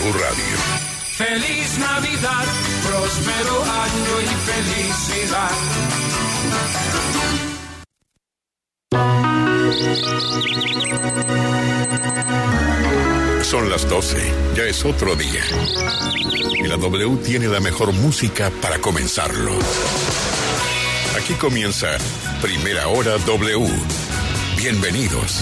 Radio. Feliz Navidad, próspero año y felicidad. Son las 12, ya es otro día. Y la W tiene la mejor música para comenzarlo. Aquí comienza Primera Hora W. Bienvenidos.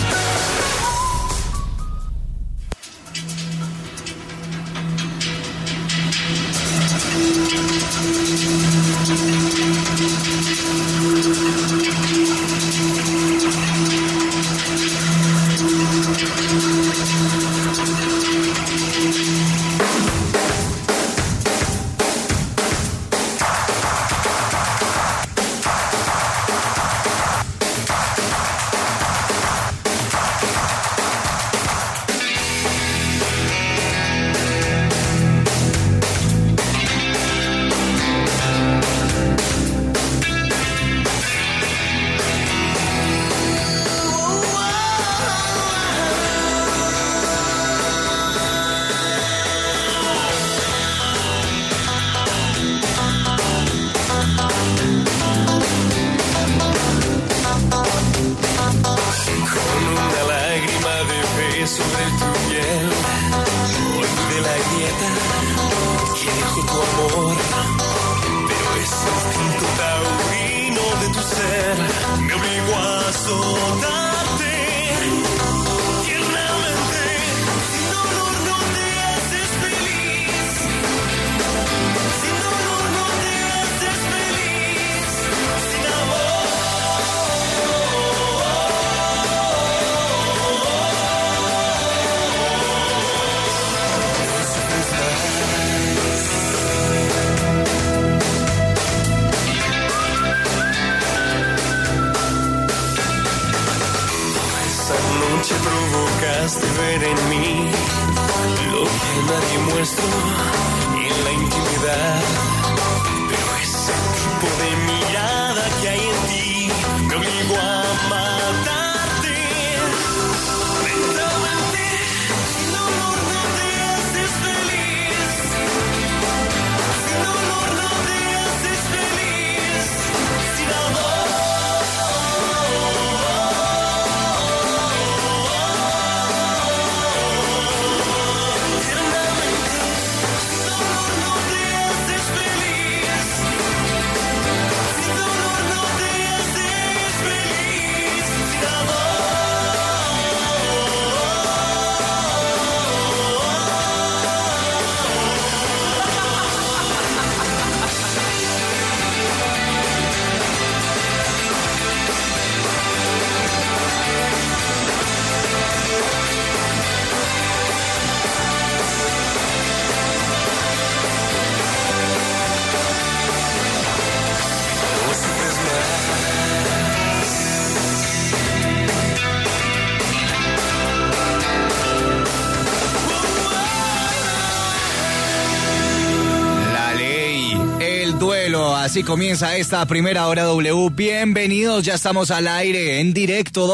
Así comienza esta Primera Hora W. Bienvenidos, ya estamos al aire en directo,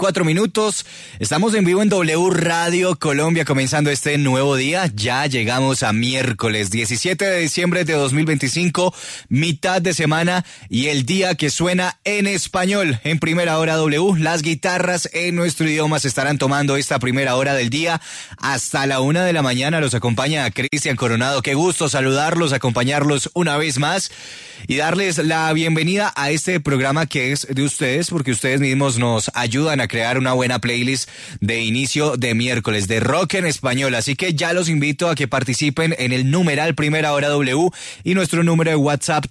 12:04. Estamos en vivo en W Radio Colombia, comenzando este nuevo día. Ya llegamos a miércoles 17 de diciembre de 2025, mitad de semana y el día que suena en español en Primera Hora W. Las guitarras en nuestro idioma se estarán tomando esta primera hora del día hasta la 1 de la mañana. Los acompaña Cristian Coronado. Qué gusto saludarlos, acompañarlos una vez más y darles la bienvenida a este programa que es de ustedes, porque ustedes mismos nos ayudan a crear una buena playlist de inicio de miércoles de rock en español. Así que ya los invito a que participen en el numeral Primera Hora W y nuestro número de WhatsApp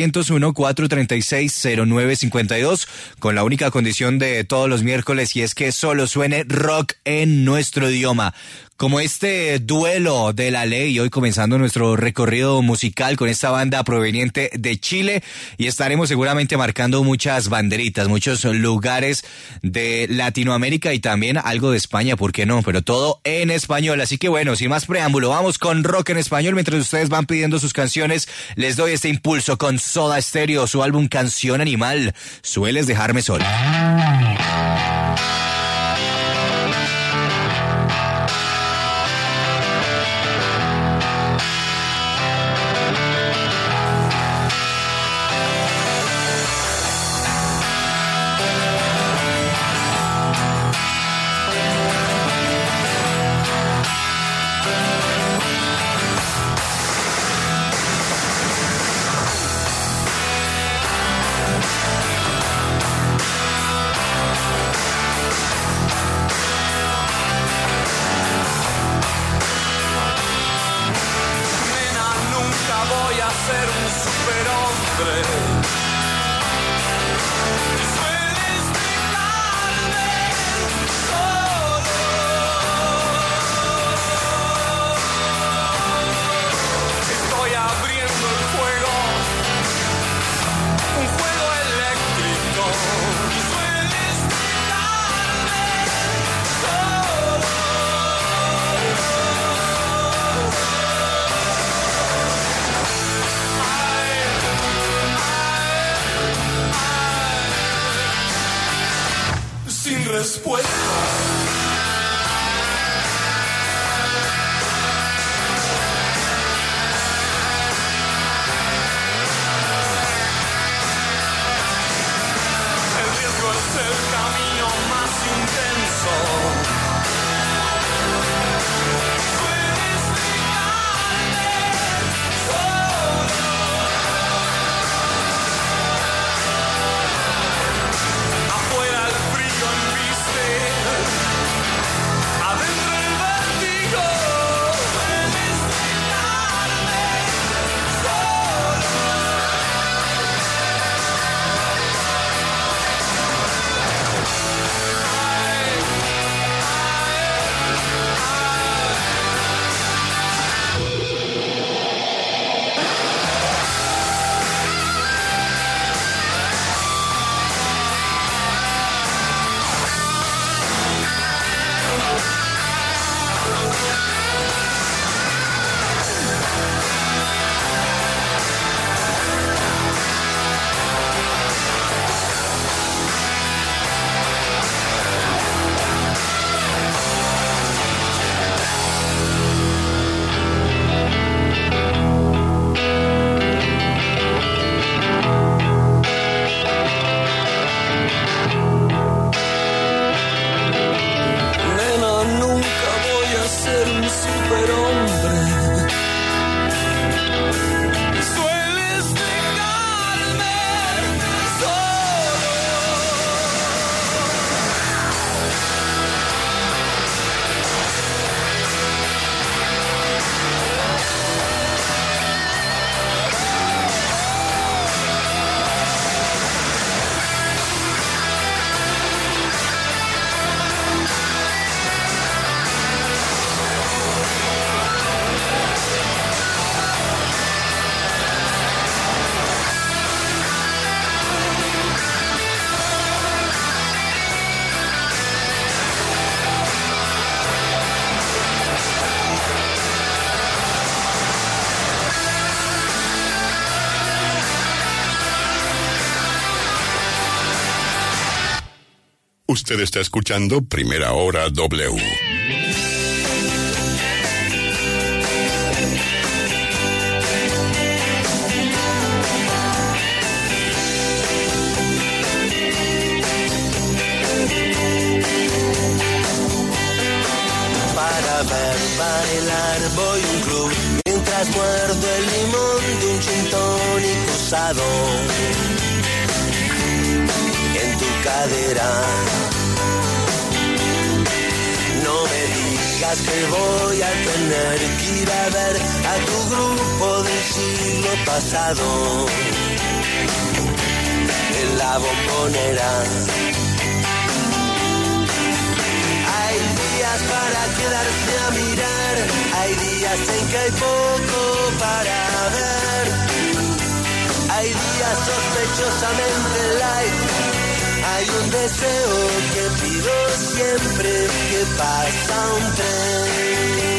301-436-0952, con la única condición de todos los miércoles, y es que solo suene rock en nuestro idioma. Como este duelo de la ley, hoy comenzando nuestro recorrido musical con esta banda proveniente de Chile, y estaremos seguramente marcando muchas banderitas, muchos lugares de Latinoamérica y también algo de España, ¿por qué no? Pero todo en español. Así que bueno, sin más preámbulo, vamos con rock en español. Mientras ustedes van pidiendo sus canciones, les doy este impulso con Soda Stereo, su álbum Canción Animal, Sueles Dejarme Sola. voy a ser un superhombre. Sueles dejarme solo. Estoy abriendo el fuego, un fuego eléctrico. Sueles dejarme solo. Sin respuesta. El riesgo es el camino más intenso. Puedes dejarme solo. Afuera el frío embiste, adentro el vértigo. Puedes dejarme solo. Nena, nunca voy a ser un superhombre. Sueles dejarme solo. Usted está escuchando Primera Hora W. Para ver bailar voy a un club mientras muerdo el limón de un gin tonic usado en tu cadera. No me digas que voy a tener que ir a ver a tu grupo del siglo pasado en la Bombonera. Hay días para quedarse a mirar, hay días en que hay poco para ver, hay días sospechosamente light, hay un deseo que pido siempre que pasa un tren.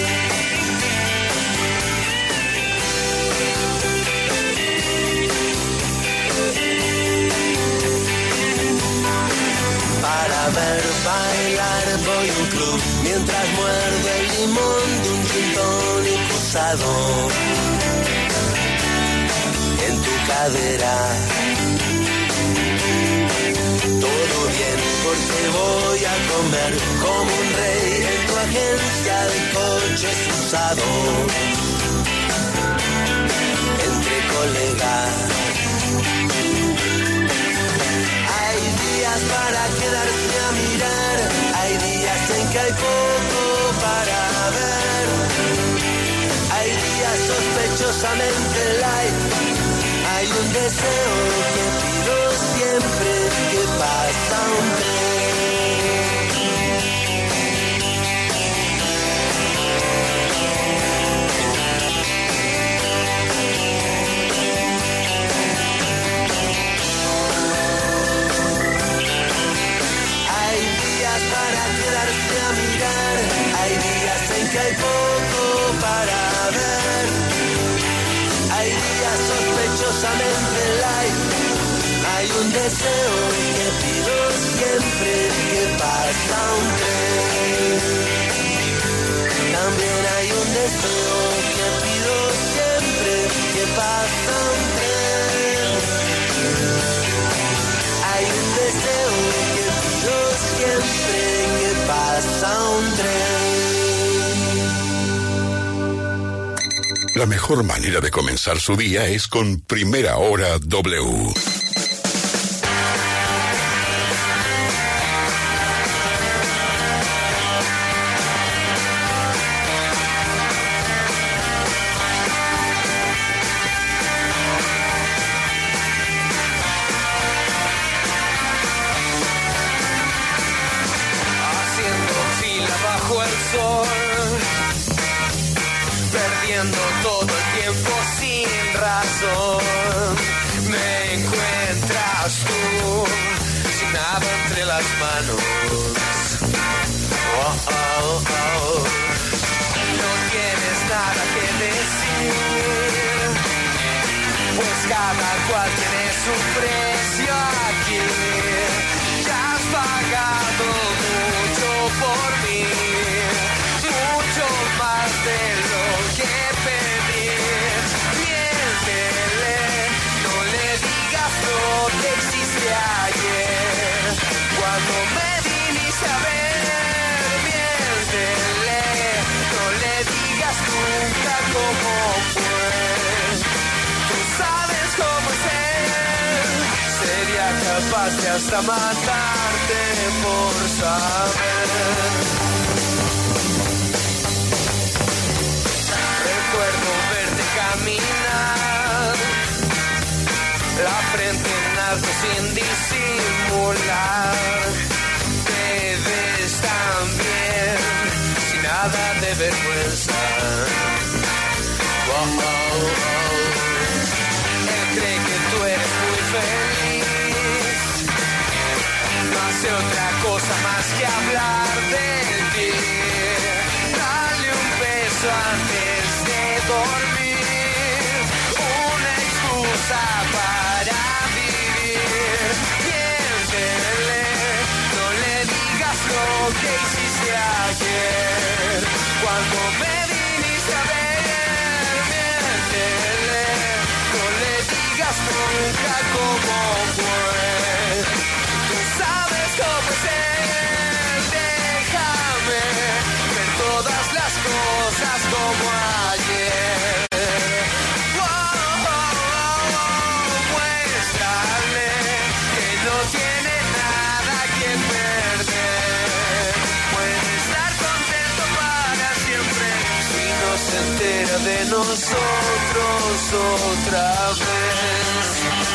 Para ver bailar voy a un club mientras muerdo el limón de un gin tonic usado en tu cadera. Todo bien porque voy a comer como un rey en tu agencia de coches usados entre colegas. Hay días para quedarse a mirar, hay días en que hay poco para ver, hay días sospechosos sospechosamente light. Hay un deseo que pido siempre que pasa un tren. Hay días para quedarse a mirar, hay días en que hay poco para ver. Hay días sospechosamente light. Hay un deseo que pido siempre que pasa un tren. También hay un deseo que pido siempre que pasa un tren. Hay un deseo que pido siempre que pasa un tren. La mejor manera de comenzar su día es con Primera Hora W. Haciendo fila bajo el sol, perdiendo todo el tiempo sin razón. Me encuentras tú, sin nada entre las manos. Oh, oh, oh. No tienes nada que decir, pues cada cual tiene su precio aquí. Ya has pagado mucho por mí, mucho más de lo que pedí. Miéntele, no le digas lo que hiciste ayer, cuando me viniste a ver. Miéntele, no le digas nunca cómo fue. Tú sabes cómo es él, sería capaz de hasta matarte por saber. Recuerdo verte caminar, la frente en alto sin disimular. Te ves tan bien, sin nada de vergüenza. Oh, oh, oh. Él cree que tú eres muy feliz, no hace otra cosa más que hablar de ti. Dale un beso antes de dormir, una excusa para vivir. Miéntele, no le digas lo que hiciste ayer, cuando me viniste a ver. Miéntele, no le digas nunca cómo fue. Tú sabes cómo es él, déjame ver todas las cosas como ayer. Oh, oh, oh, oh, muéstrale que no tiene nada que perder. Puede estar contento para siempre si no se entera de nosotros otra vez.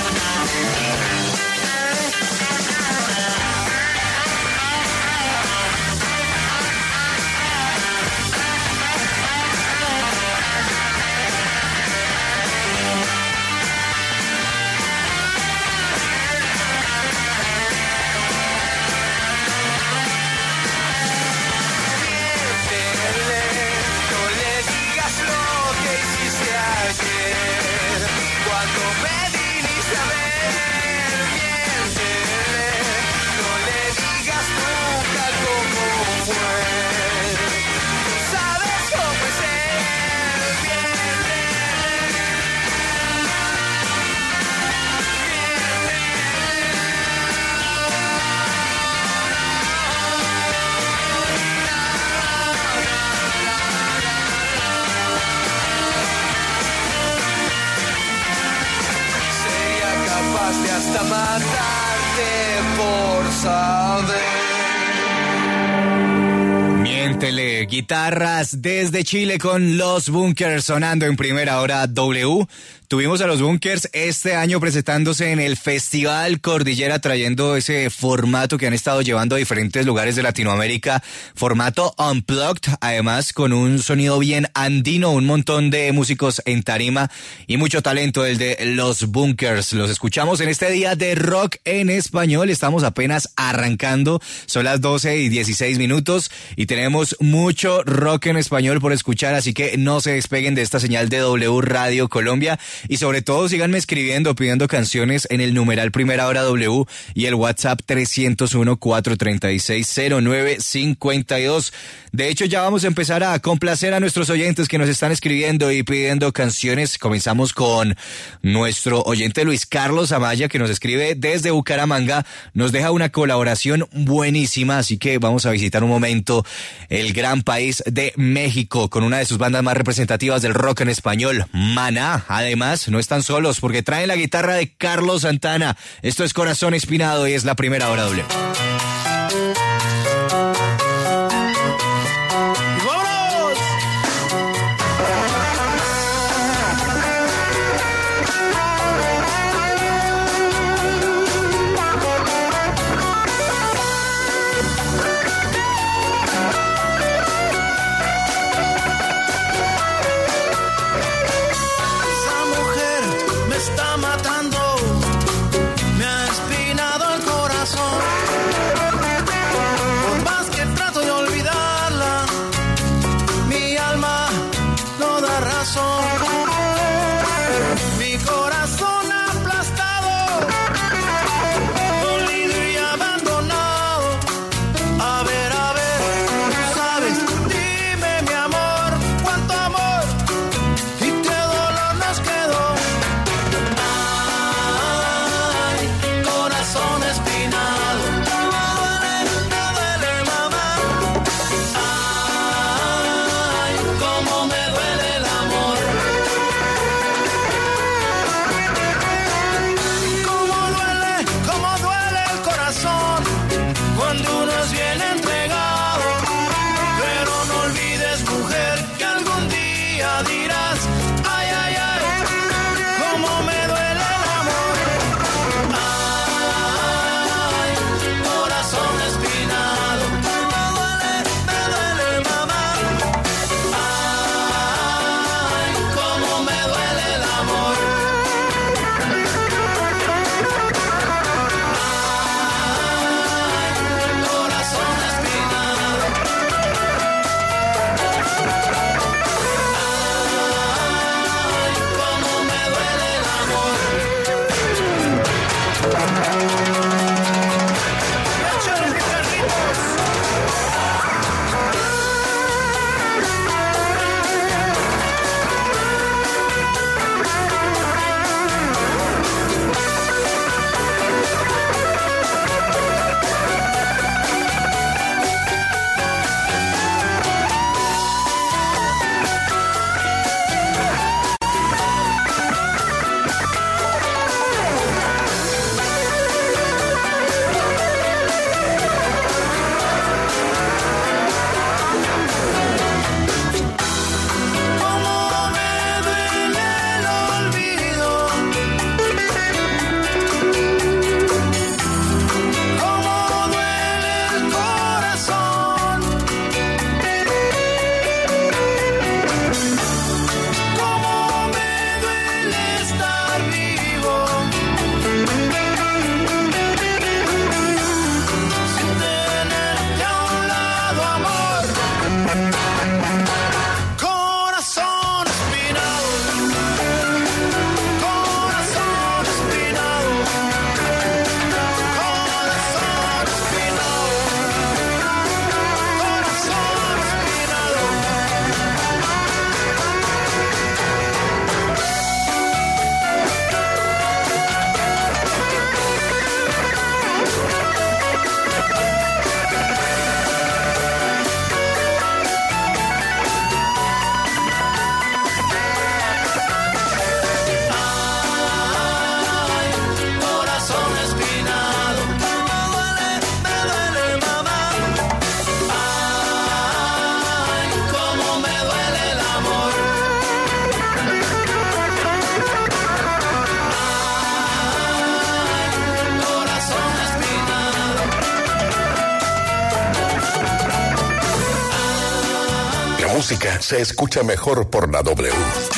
Miéntele, no le digas lo que hiciste ayer, cuando me viniste a ver. Miéntele, no le digas nunca cómo fue. Tú sabes cómo es él. Miéntele, sería capaz de hasta matarte por saber. Métele guitarras desde Chile con Los Bunkers sonando en primera hora W. Tuvimos a Los Bunkers este año presentándose en el Festival Cordillera, trayendo ese formato que han estado llevando a diferentes lugares de Latinoamérica, formato unplugged, además con un sonido bien andino, un montón de músicos en tarima y mucho talento el de Los Bunkers. Los escuchamos en este día de rock en español, estamos apenas arrancando, son las 12:16 y tenemos mucho rock en español por escuchar, así que no se despeguen de esta señal de W Radio Colombia. Y sobre todo síganme escribiendo, pidiendo canciones en el numeral Primera Hora W y el WhatsApp 301-436-0952. De hecho, ya vamos a empezar a complacer a nuestros oyentes que nos están escribiendo y pidiendo canciones. Comenzamos con nuestro oyente Luis Carlos Amaya, que nos escribe desde Bucaramanga. Nos deja una colaboración buenísima, así que vamos a visitar un momento el gran país de México con una de sus bandas más representativas del rock en español, Maná. Además, no están solos porque traen la guitarra de Carlos Santana. Esto es Corazón Espinado y es la Primera Hora W. Cómo me duele el amor. música se escucha mejor por la W.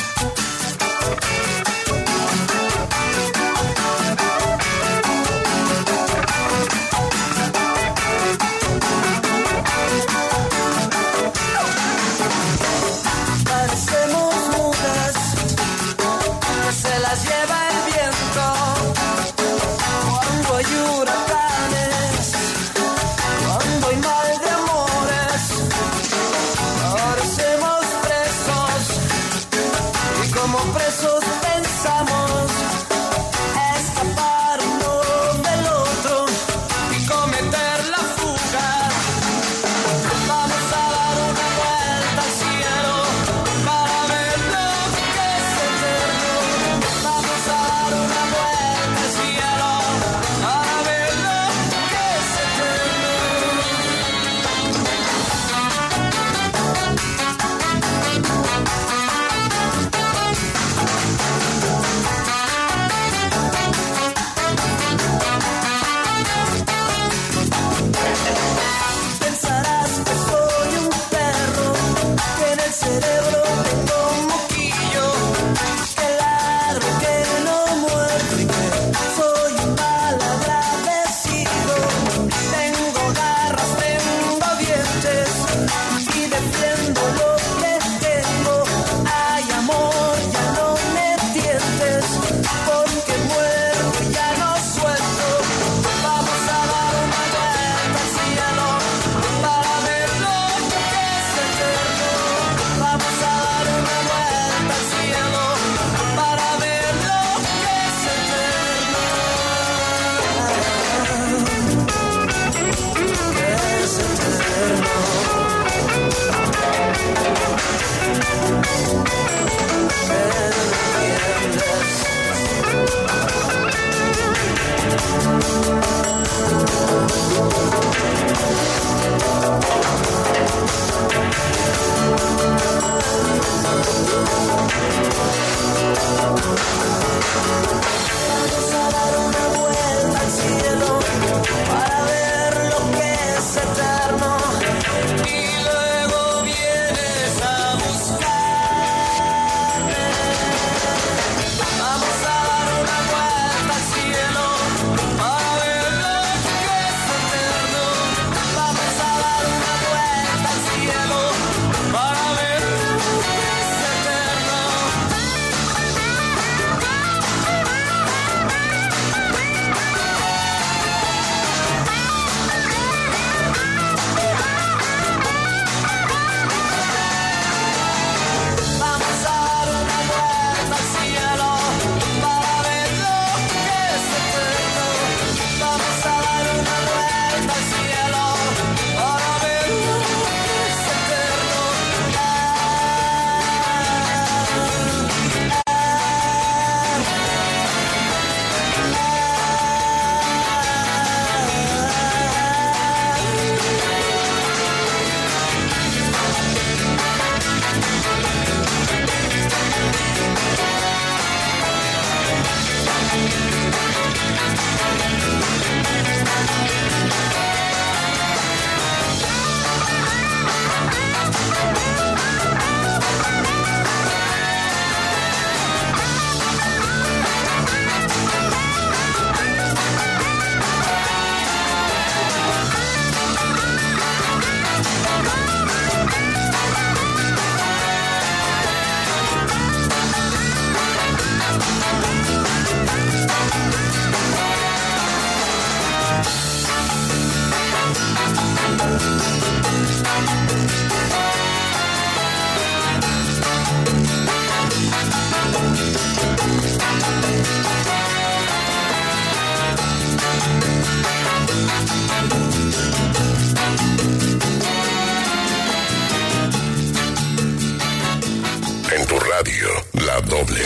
En tu radio, la W.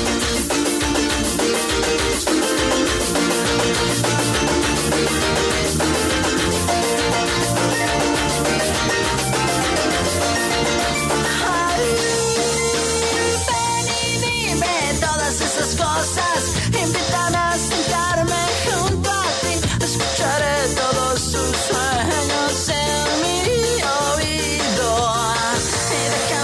Invítame a sentarme junto a ti, escucharé todos tus sueños en mi oído y déjame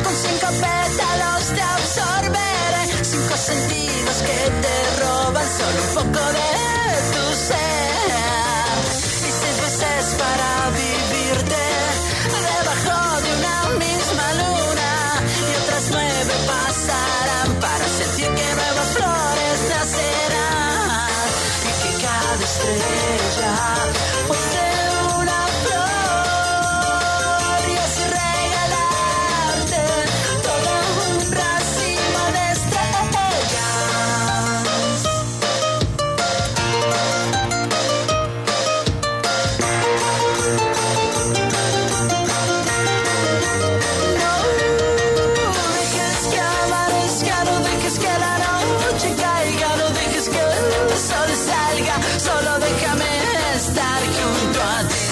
con 5 pétalos te absorberé. 5 sentidos que te roban solo un poco de tu ser. Y 6 veces para vivirte debajo de una misma luna. Y otras 9 pasarán para sentir que nuevas flores nacerán. Y que cada estrella posee una flor. Y así regalarte todo un racimo de solo déjame estar junto a ti.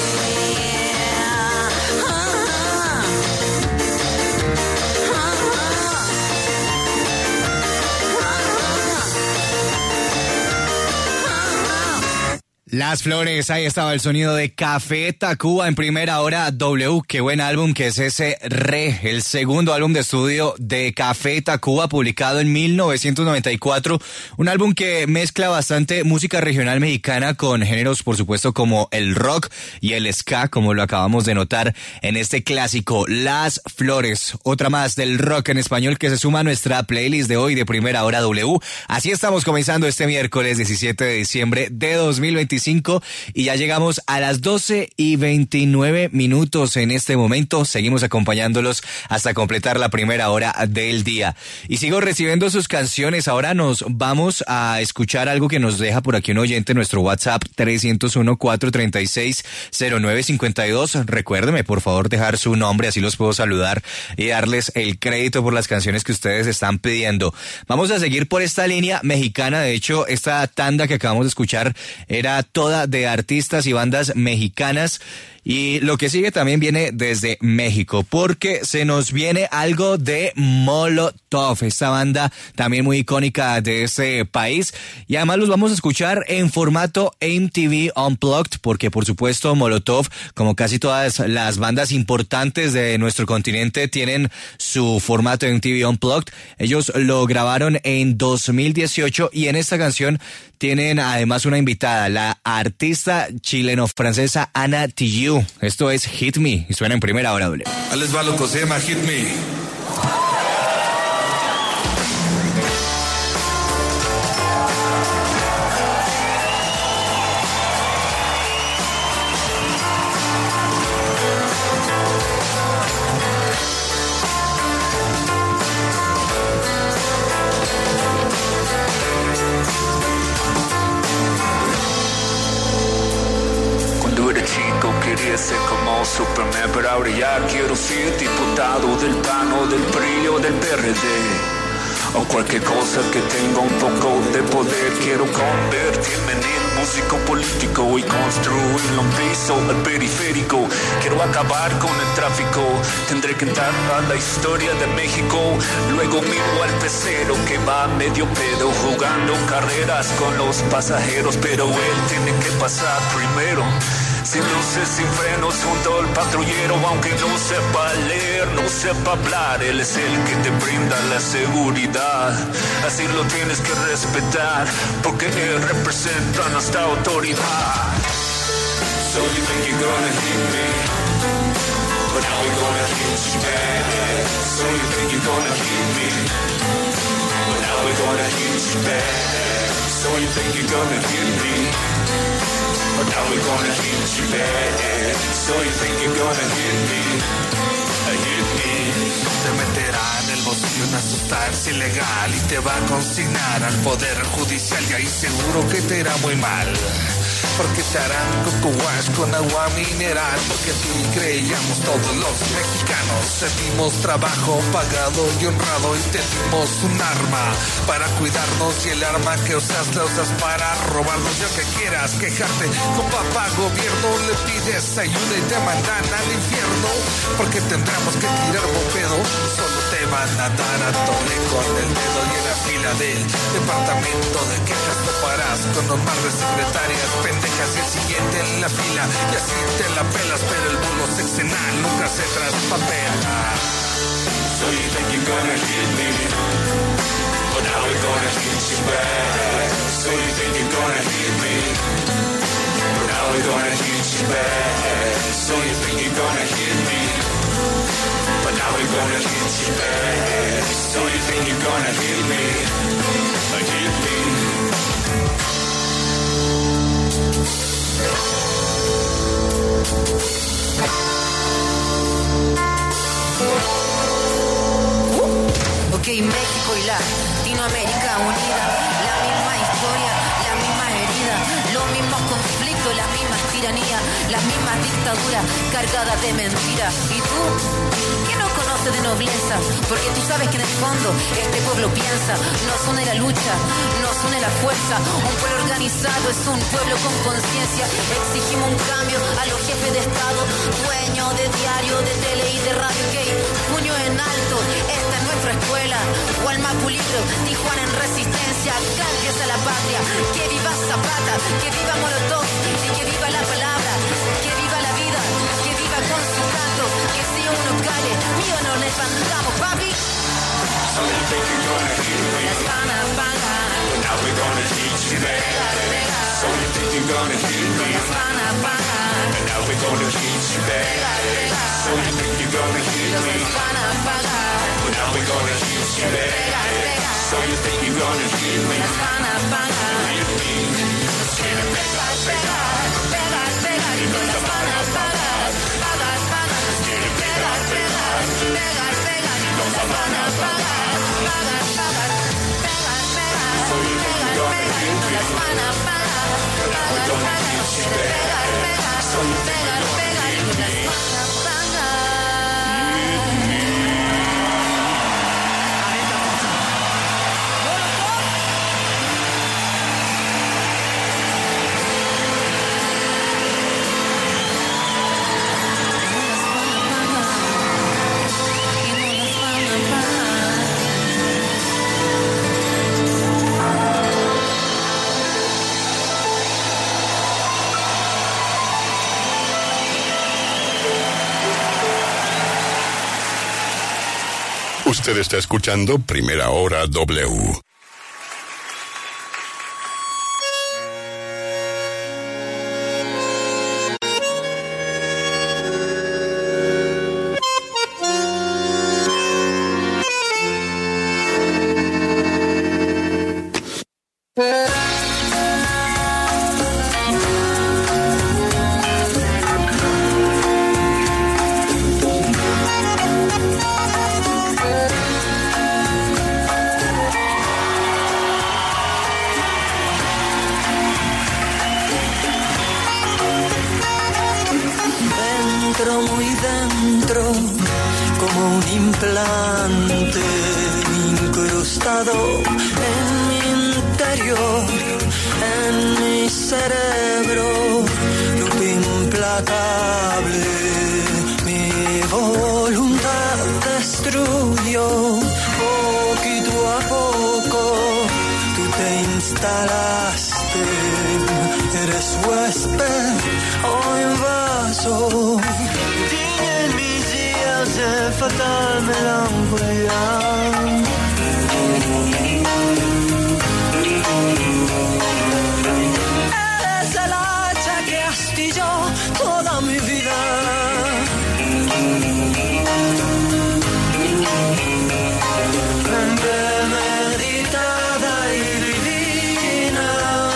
Las Flores, ahí estaba el sonido de Café Tacuba en primera hora W. Qué buen álbum que es ese Re, el segundo álbum de estudio de Café Tacuba, publicado en 1994. Un álbum que mezcla bastante música regional mexicana con géneros, por supuesto, como el rock y el ska, como lo acabamos de notar en este clásico, Las Flores. Otra más del rock en español que se suma a nuestra playlist de hoy de primera hora W. Así estamos comenzando este miércoles 17 de diciembre de 2025. Y ya llegamos a las 12:29 en este momento. Seguimos acompañándolos hasta completar la primera hora del día. Y sigo recibiendo sus canciones. Ahora nos vamos a escuchar algo que nos deja por aquí un oyente en nuestro WhatsApp 301-436-0952. Recuérdeme, por favor, dejar su nombre, así los puedo saludar y darles el crédito por las canciones que ustedes están pidiendo. Vamos a seguir por esta línea mexicana. De hecho, esta tanda que acabamos de escuchar era toda de artistas y bandas mexicanas. Y lo que sigue también viene desde México, porque se nos viene algo de Molotov, esta banda también muy icónica de ese país. Y además los vamos a escuchar en formato MTV Unplugged, porque por supuesto Molotov, como casi todas las bandas importantes de nuestro continente, tienen su formato MTV Unplugged. Ellos lo grabaron en 2018 y en esta canción tienen además una invitada, la artista chileno-francesa Ana Tijoux. Esto es Hit Me y suena en primera hora doble. Ahí les va, loco, se llama Hit Me. Quería ser como Superman, pero ahora ya quiero ser diputado del PAN o del PRI o del PRD, o cualquier cosa que tenga un poco de poder. Quiero convertirme en músico político y construir un piso al periférico. Quiero acabar con el tráfico, tendré que entrar a la historia de México. Luego miro al pecero que va medio pedo jugando carreras con los pasajeros, pero él tiene que pasar primero. Sin luces, sin frenos, junto al patrullero. Aunque no sepa leer, no sepa hablar, él es el que te brinda la seguridad. Así lo tienes que respetar, porque él representa nuestra autoridad. So you think you're gonna hit me, but now we're gonna hit you back. So you think you're gonna hit me, but now we're gonna hit you back. So you think you're gonna hit me, but now we're gonna hit you bad. So you think you're gonna hit me, hit me. Te meterá en el bolsillo una sustancia ilegal y te va a consignar al poder judicial, y ahí seguro que te irá muy mal, porque te harán coco wash con agua mineral. Porque así creíamos todos los mexicanos, te dimos trabajo pagado y honrado, y te dimos un arma para cuidarnos, y el arma que usas la usas para robarnos. Y aunque quieras quejarte con papá gobierno, le pides ayuda y te mandan al infierno, porque tendremos que tirar bopedo. Solo te van a dar a tole con el dedo, y en la fila del departamento de quejas toparás con un mar de secretarias pendejas, y el siguiente en la fila, y así te la pelas. Pero el bulo sexenal nunca se traspapela. So you think you're gonna hit me, but now we're gonna hit you back. So you think you're gonna hit me, but now we're gonna hit you back. So you think you're gonna hit me, but now we're gonna hit you back. So you think you're gonna hit me, but hit me. Ok, México y Latinoamérica unida, la misma historia, la misma herida, los mismos conflictos, las mismas tiranías, las mismas dictaduras cargadas de mentiras. ¿Y tú? ¿Qué no conoces de nobleza? Porque tú sabes que en el fondo este pueblo piensa, nos une la lucha, nos une la fuerza. Un pueblo organizado es un pueblo con conciencia. Exigimos un cambio a los jefes de Estado, dueños de diario, de tele y de radio. Ok, puño en alto, esta es nuestra escuela. Gualmapu libro, Tijuana en resistencia. Canjes a la patria, que viva Zapata, que viva Molotov y que viva la palabra, que viva la vida, que viva con su canto. Que si uno cae, mío no levantamos, papi. So you think you're gonna hit me, Las van a pagar, but now we're gonna hit you back. So you think you're gonna hit me, las van a pagar, and now we're gonna hit you back. So you think you're gonna hit me, las van a pagar, but now we're gonna hit you back. So you think you're gonna hit me, las van a pagar. hit me. Quiere pegar, pegar, Pegar, pegar, y no las van a pagar. Pagar, pagar, quiere pegar, pegar, pegar, pegar, pegar, y no las van a pagar. Pagar, pagar, pegar, pegar, pegar, pegar, y no las van a pagar. Pagar, pagar, quiere pegar, pegar, pegar, pegar, y no las van a pagar. Usted está escuchando Primera Hora W. Muy dentro, como un implante incrustado en mi interior, en mi cerebro, lupa implacable, mi voluntad destruyó, poquito a poco, tú te instalaste, eres huésped o invasor. De fatal melancolía, eres el hacha que astilló toda mi vida. Premeditada y divina,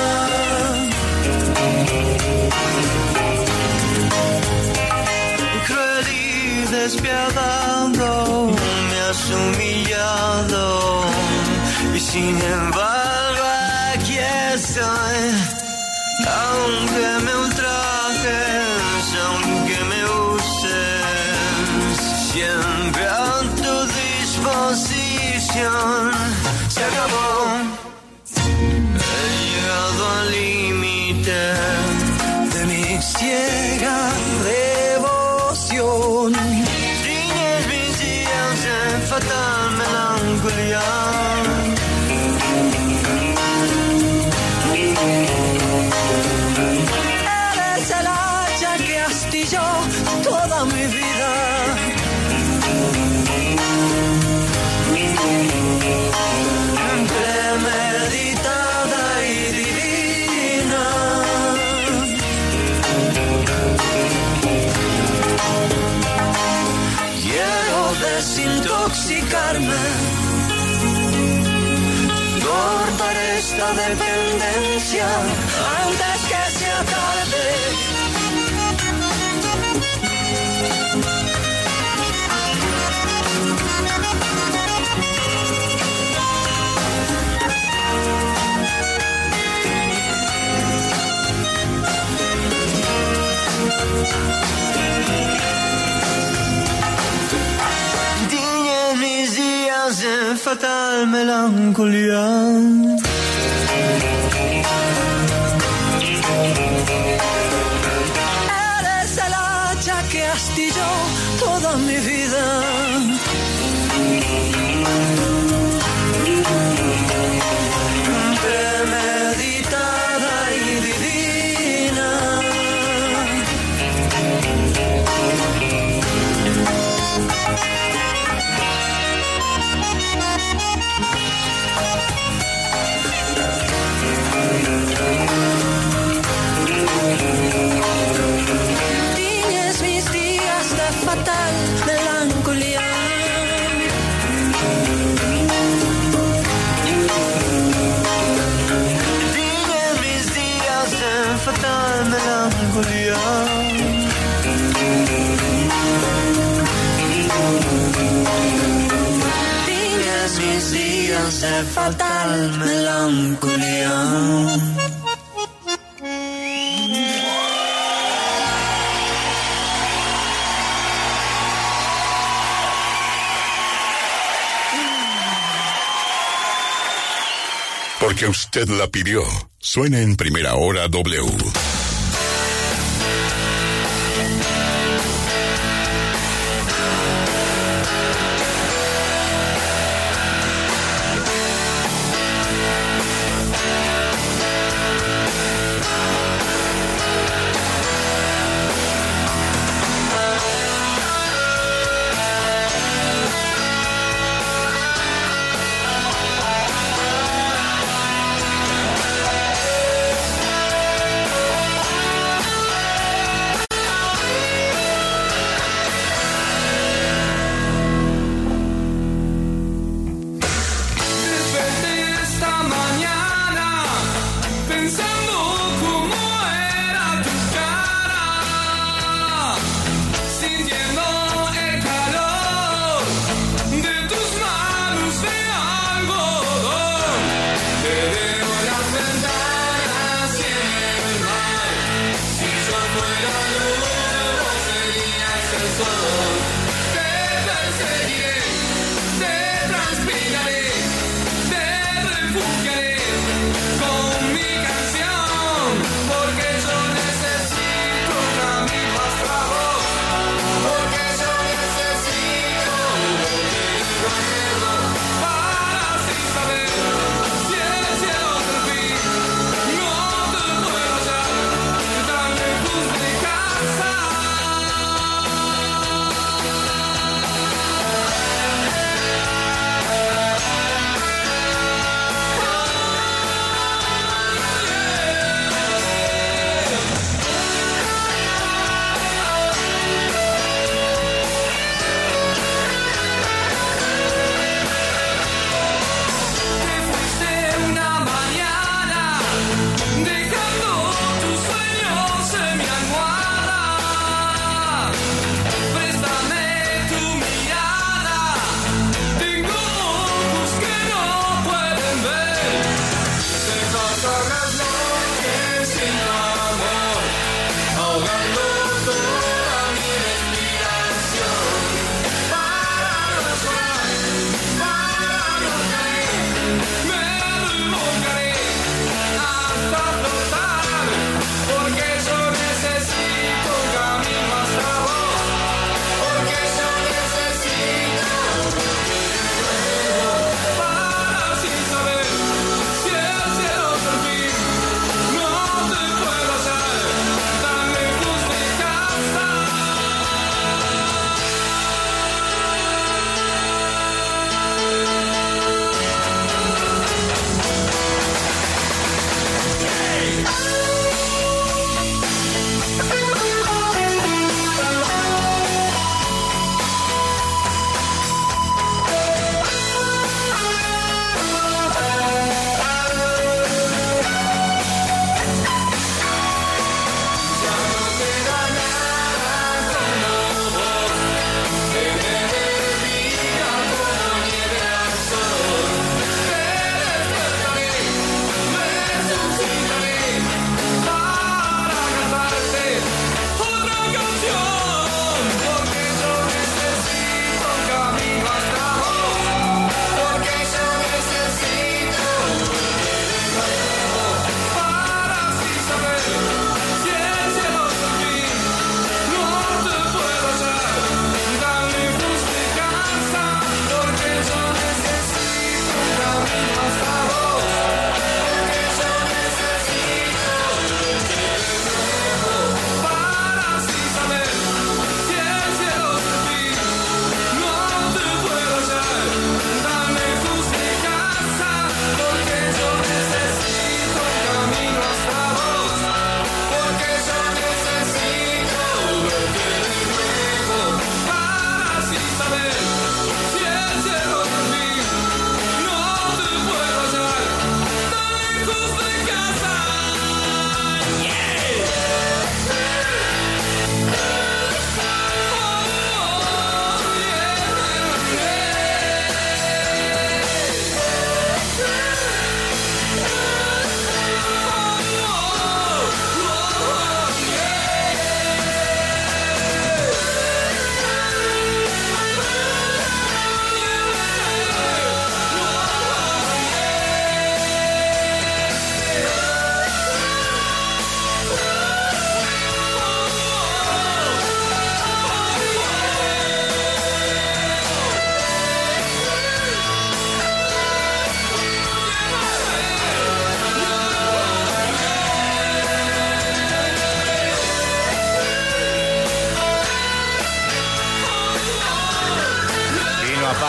cruel y despiadado, me has humillado y sin embargo aquí estoy. Aunque me ultrajes, aunque me uses, siempre a tu disposición. Se acabó, he llegado al límite de mi ciega devoción. Riñes mis días en fatal melancolía. Eres el hacha que astilló toda mi vida. esta dependencia antes que sea tarde. Tiñe mis días en fatal melancolía. Eres el hacha que astilló toda mi vida. Premeditada y divina. Tiñes mis días de fatal melancolía. Tiñe mis días en fatal melancolía. Tiñes mis días de fatal melancolía. Porque usted la pidió. Suena en Primera Hora W.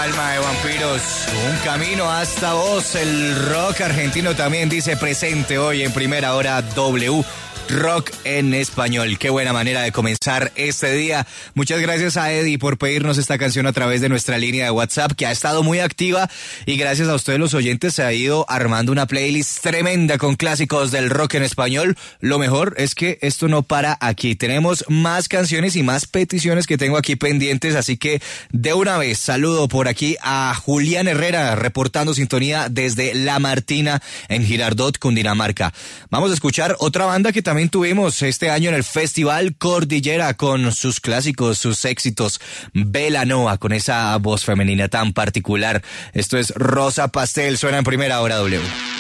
Alma de Vampiros, un camino hasta vos. El rock argentino también dice presente hoy en Primera Hora W. Rock en español. Qué buena manera de comenzar este día. Muchas gracias a Eddie por pedirnos esta canción a través de nuestra línea de WhatsApp, que ha estado muy activa, y gracias a ustedes los oyentes se ha ido armando una playlist tremenda con clásicos del rock en español. Lo mejor es que esto no para aquí. Tenemos más canciones y más peticiones que tengo aquí pendientes, así que de una vez saludo por aquí a Julián Herrera, reportando sintonía desde La Martina en Girardot, Cundinamarca. Vamos a escuchar otra banda que también tuvimos este año en el Festival Cordillera con sus clásicos, sus éxitos. Belanova, con esa voz femenina tan particular. Esto es Rosa Pastel, suena en Primera Hora W.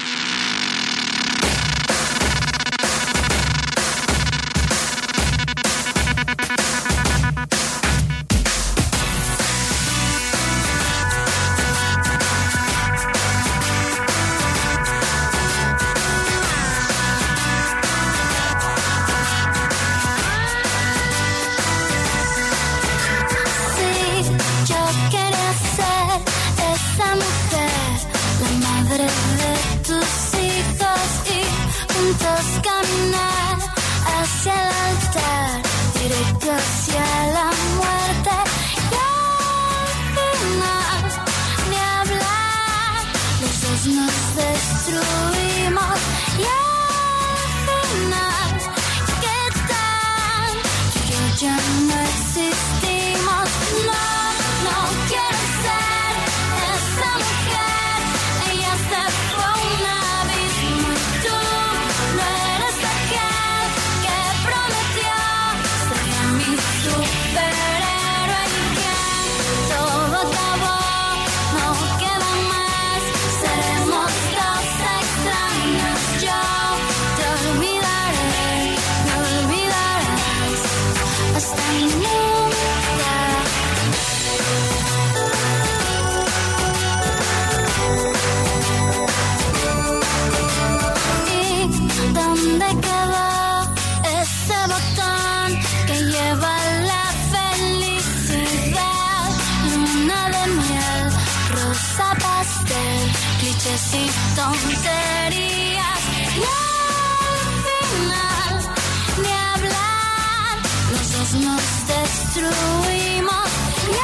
Y tonterías, y al final ni hablar, los dos nos destruimos. Y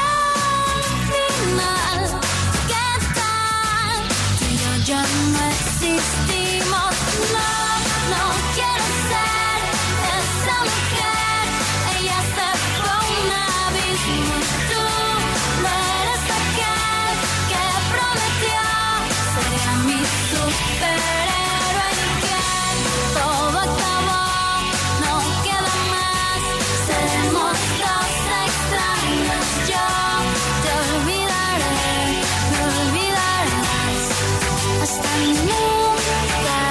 al final, ¿qué tal? Tú y yo ya no existimos. No, no quiero ser esa mujer. Ella se fue a un abismo y tú no eres aquel que prometió. Sería mi superhéroe y que todo acabó, no queda más. Seremos dos extraños, yo te olvidaré, me olvidarás hasta nunca.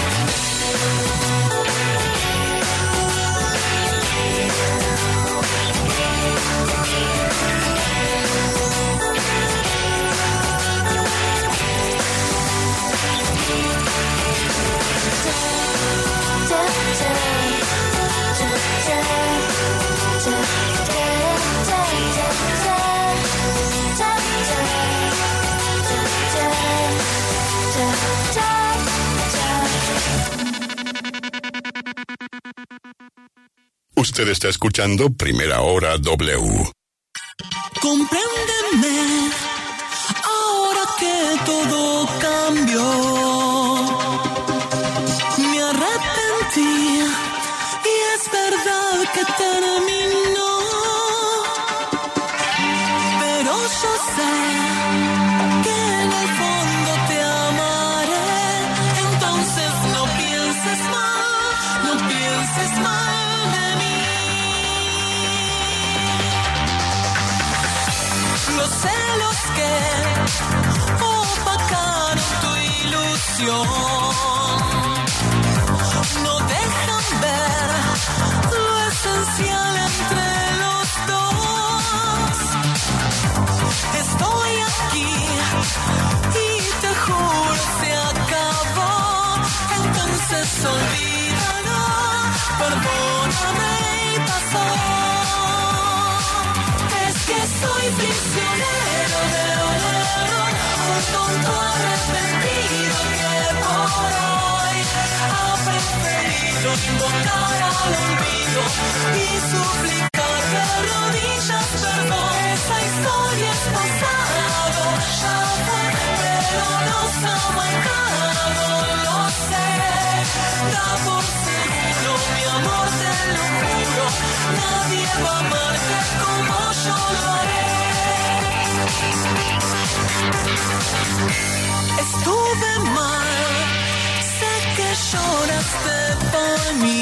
Usted está escuchando Primera Hora W. Compréndeme, ahora que todo cambió. Me arrepentí y es verdad que terminó. Pero yo sé que en el fondo te amaré. Entonces no pienses mal, no pienses mal de mí. Los celos que opacaron tu ilusión no dejan ver lo esencial entre los dos. Estoy aquí y te juro se acabó. Entonces olvídalo, perdóname y pasó. Es que soy prisionero de una preferido invocar al olvido y suplicar de rodillas perdón. Esa historia es pasado, ya fue, pero nos ha marcado, lo sé. Da por seguro, mi amor, te lo juro, nadie va a amarte como yo lo haré. Estuve mal, sé que lloraste por mí.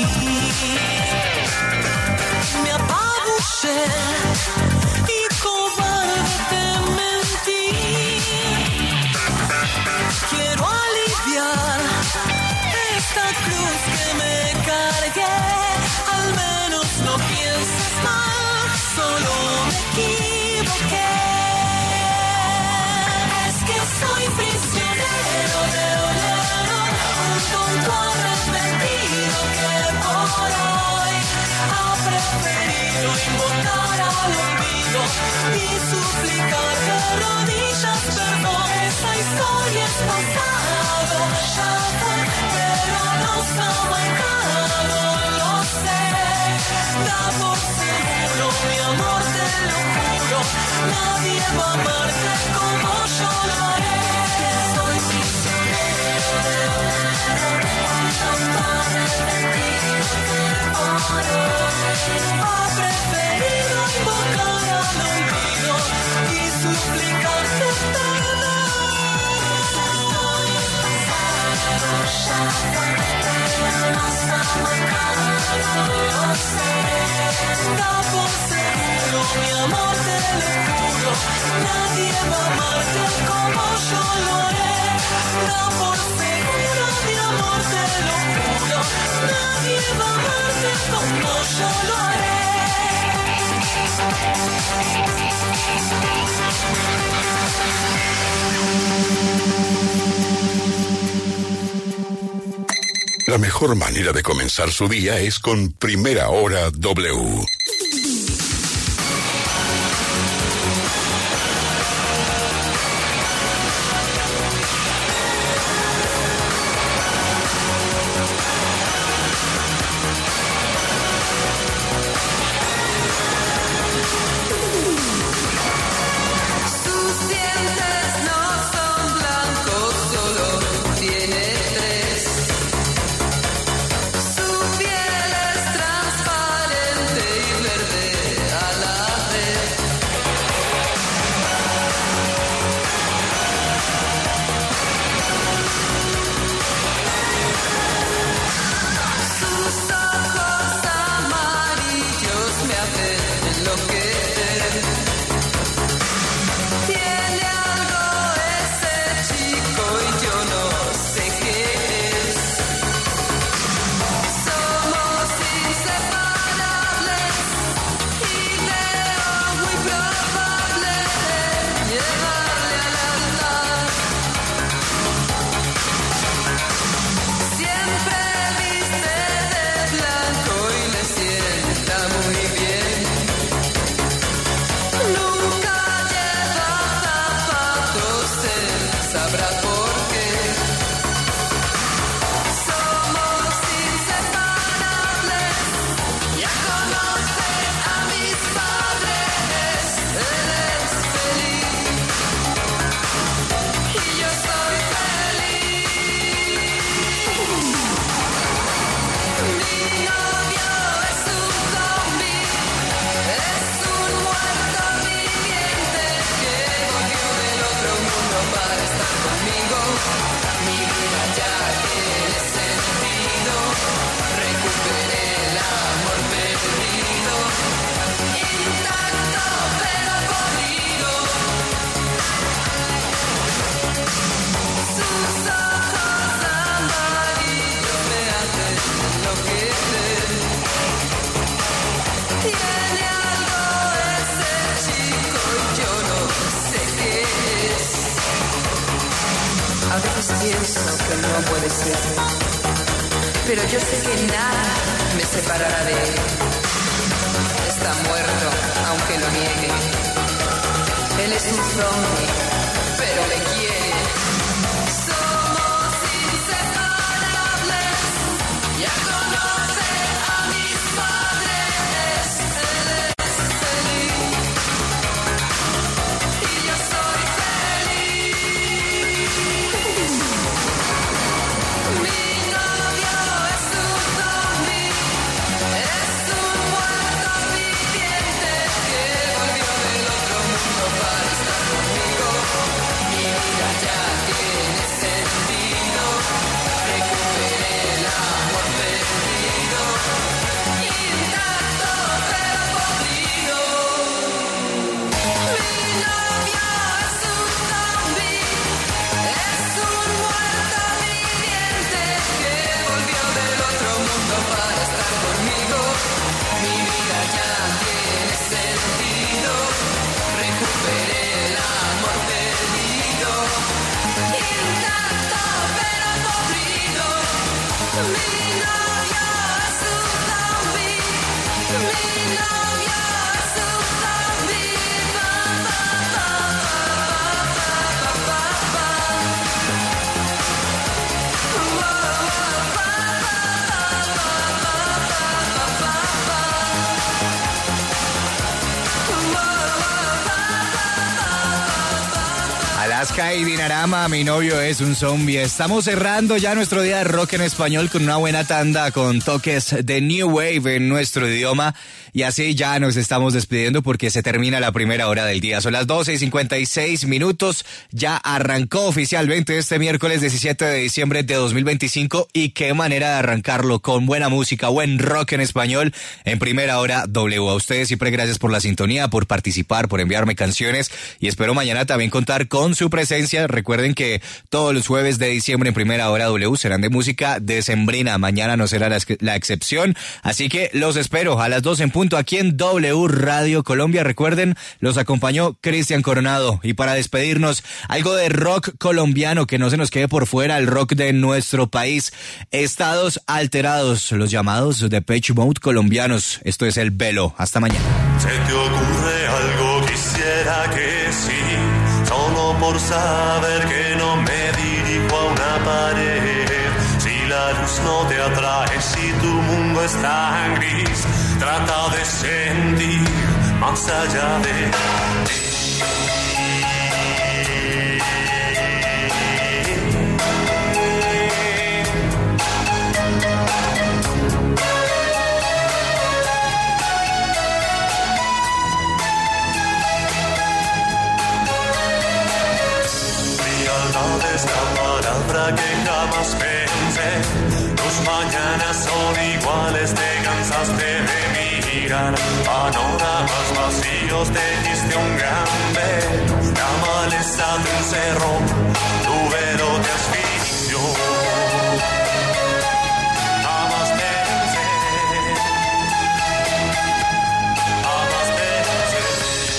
Me apabullé y cobarde te mentí. Quiero aliviar esta cruz que me cargué. Al menos no pienses mal, solo me equivoqué. Soy prisionero de un error, un tonto arrepentido que por hoy ha preferido invocar al olvido y suplicar de rodillas perdón. Esa historia es pasado, ya fue, pero nos ha marcado, lo sé. Da por seguro, mi amor, te lo juro, nadie va a amarte como yo lo haré. Soy prisionero de un error, un tonto arrepentido que por hoy ha preferido invocar al olvido y suplicarte perdón. Estoy pasado, ya fue, pero nos ha marcado, lo sé. Da por seguro, mi amor, te lo juro, nadie va a amarte como yo lo haré. Da por seguro, mi amor, te lo juro, nadie va a amarte como yo lo haré. La mejor manera de comenzar su día es con Primera Hora W. A veces pienso que no puede ser, pero yo sé que nada me separará de él. Está muerto, aunque lo niegue. Él es un zombie, pero me quiere. Somos inseparables, ya conozco. Alaska y Dinarama, mi novio es un zombie. Estamos cerrando ya nuestro día de rock en español con una buena tanda con toques de New Wave en nuestro idioma. Y así ya nos estamos despidiendo porque se termina la primera hora del día. Son las 12:56. Ya arrancó oficialmente este miércoles 17 de diciembre de 2025. Y qué manera de arrancarlo con buena música, buen rock en español en primera hora W. A ustedes siempre gracias por la sintonía, por participar, por enviarme canciones. Y espero mañana también contar con su presencia. Recuerden que todos los jueves de diciembre en primera hora W serán de música decembrina. Mañana no será la excepción. Así que los espero a las 2 en punto aquí en W Radio Colombia. Recuerden, los acompañó Cristian Coronado. Y para despedirnos, algo de rock colombiano que no se nos quede por fuera, el rock de nuestro país. Estados Alterados, los llamados Depeche Mode colombianos. Esto es El Velo. Hasta mañana. ¿Se te ocurre algo? Quisiera que sí, solo por saber que no me dirijo a una pared. Si la luz no te atrae, si tu mundo es tan gris, trata de sentir más allá de ti. Es la palabra que jamás pensé. Tus mañanas son iguales, te cansaste de mirar panoramas vacíos, te diste un grande. La maleza te encerró, tu velo te asfixió. Jamás pensé, jamás pensé.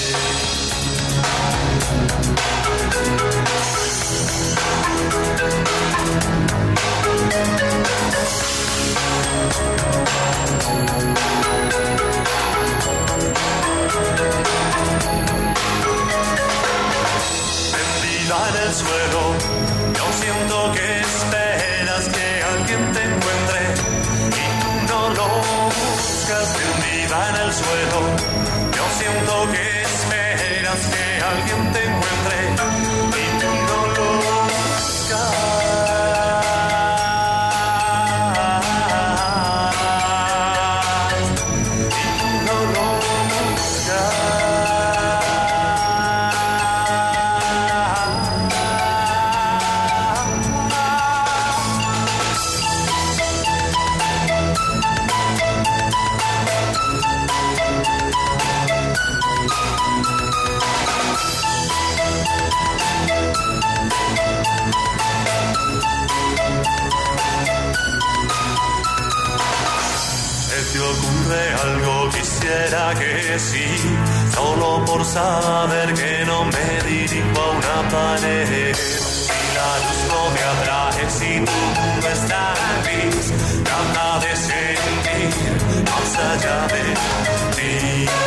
Tendida en el suelo, yo siento que esperas que alguien te encuentre y tú no lo buscas. Tendida en el suelo, yo siento que esperas que alguien te encuentre y tú no lo buscas. Algo quisiera que sí, solo por saber que no me dirijo a una pared. Si la luz no me atrae, si tu mundo está gris, trata de sentir más allá de ti.